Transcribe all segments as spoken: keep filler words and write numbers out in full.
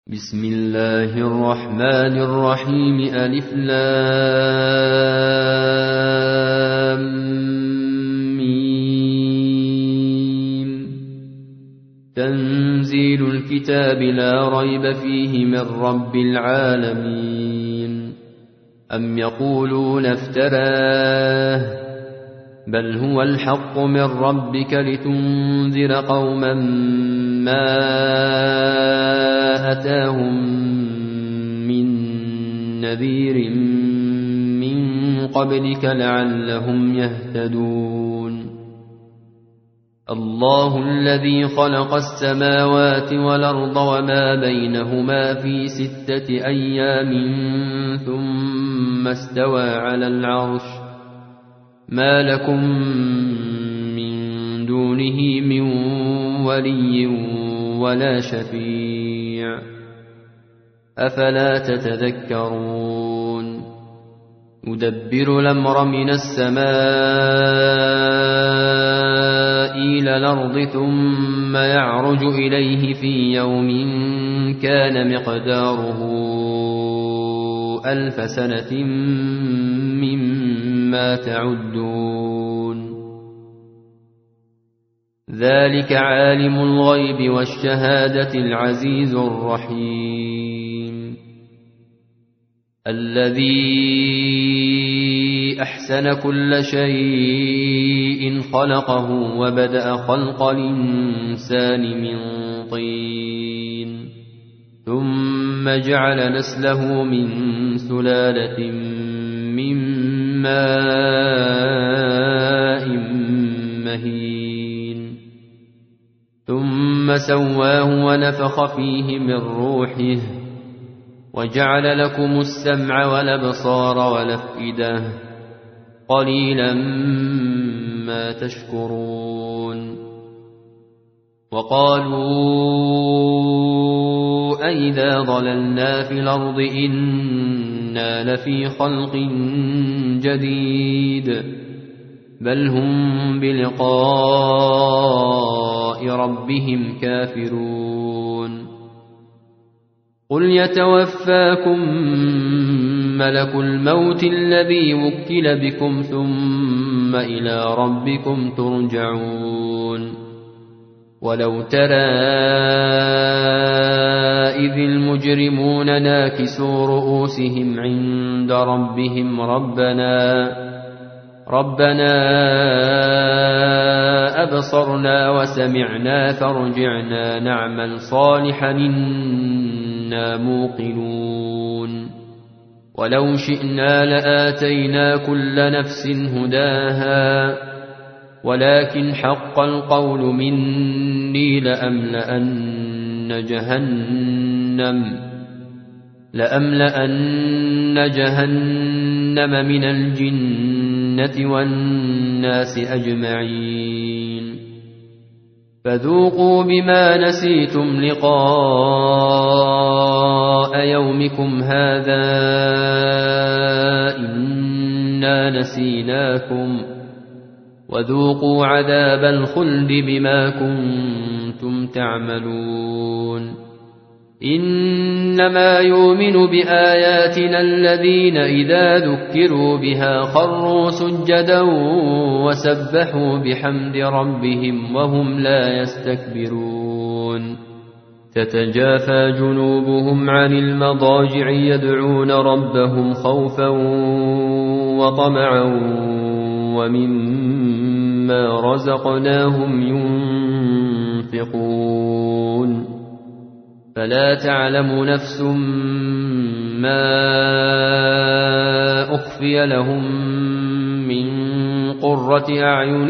بسم الله الرحمن الرحيم ألف لام ميم تنزيل الكتاب لا ريب فيه من رب العالمين أم يقولون افتراه بل هو الحق من ربك لتنذر قوما ما أتاهم من نذير من قبلك لعلهم يهتدون الله الذي خلق السماوات والأرض وما بينهما في ستة أيام ثم استوى على العرش ما لكم من دونه من ولي ولا شفيع أفلا تتذكرون يدبر الأمر من السماء إلى الأرض ثم يعرج إليه في يوم كان مقداره ألف سنة مما تعدون ذلك عالم الغيب والشهادة العزيز الرحيم الذي أحسن كل شيء خلقه وبدأ خلق الإنسان من طين ثم جعل نسله من سلالة من ماء مهين ثم سواه ونفخ فيه من روحه وجعل لكم السمع والأبصار والأفئدة قليلا ما تشكرون وقالوا أئذا ضللنا في الأرض إنا لفي خلق جديد بل هم بلقاء ربهم كافرون قل يتوفاكم ملك الموت الذي وكل بكم ثم إلى ربكم ترجعون ولو ترى إذ المجرمون ناكسوا رؤوسهم عند ربهم ربنا ربنا أبصرنا وسمعنا فارجعنا نعمل صالحا إنا موقنون ولو شئنا لآتينا كل نفس هداها ولكن حق القول مني لأملأن جهنم لأملأن جهنم من الجنة والناس أجمعين فذوقوا بما نسيتم لقاء يومكم هذا إنا نسيناكم وذوقوا عذاب الخلد بما كنتم تعملون إنما يؤمن بآياتنا الذين إذا ذكروا بها خروا سجدا وسبحوا بحمد ربهم وهم لا يستكبرون تتجافى جنوبهم عن المضاجع يدعون ربهم خوفا وطمعا ومما رزقناهم ينفقون فلا تعلم نفس ما أخفي لهم من قرة أعين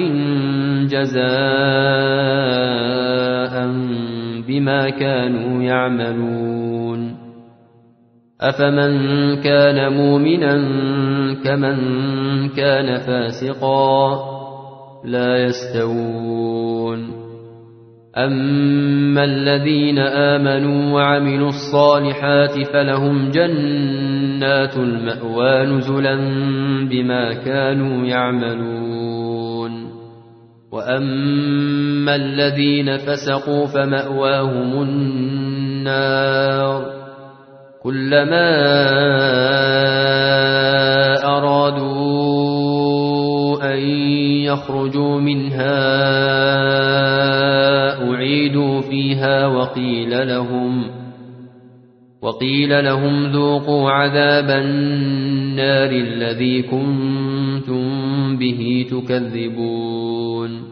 جزاء بما كانوا يعملون أفمن كان مؤمنا كمن كان فاسقا لا يستوون أما الذين آمنوا وعملوا الصالحات فلهم جنات المأوى نزلا بما كانوا يعملون وأما الذين فسقوا فمأواهم النار كلما أرادوا أن يخرجوا منها أعيدوا فيها وقيل لهم وقيل لهم ذوقوا عذاب النار الذي كنتم به تكذبون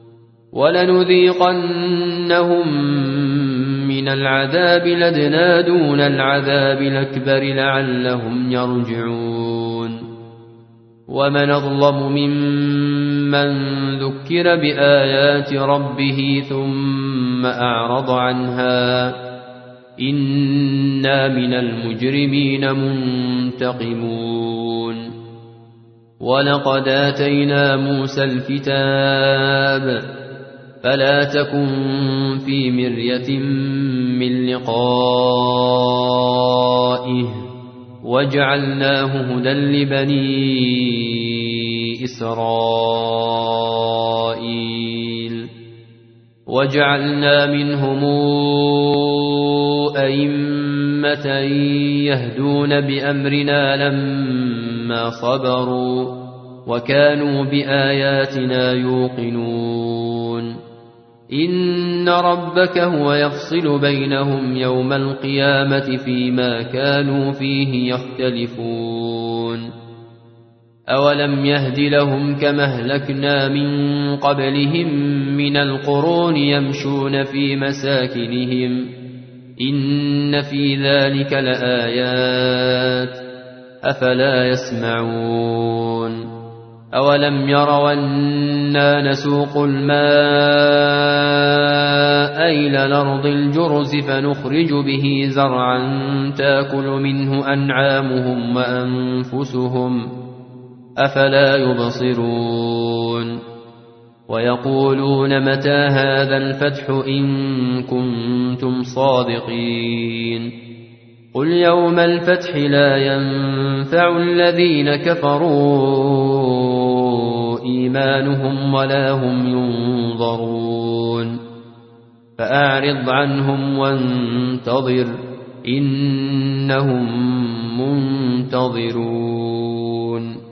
ولنذيقنهم من العذاب الأدنى دون العذاب الأكبر لعلهم يرجعون ومن أظلم ممن ذكر بآيات ربه ثم أعرض عنها إنا من المجرمين منتقمون ولقد آتينا موسى الكتاب فلا تكن في مرية من لقائه وجعلناه هدى لبني إسرائيل وجعلنا منهم أئمة يهدون بأمرنا لما صبروا وكانوا بآياتنا يوقنون إن ربك هو يفصل بينهم يوم القيامة فيما كانوا فيه يختلفون أولم يهد لهم كما أهلكنا من قبلهم من القرون يمشون في مساكنهم إن في ذلك لآيات أفلا يسمعون أولم يروا أنا نسوق الماء إلى الأرض الجرز فنخرج به زرعا تأكل منه أنعامهم وأنفسهم أفلا يبصرون ويقولون متى هذا الفتح إن كنتم صادقين قل يوم الفتح لا ينفع الذين كفروا إيمانهم ولا هم ينظرون فأعرض عنهم وانتظر إنهم منتظرون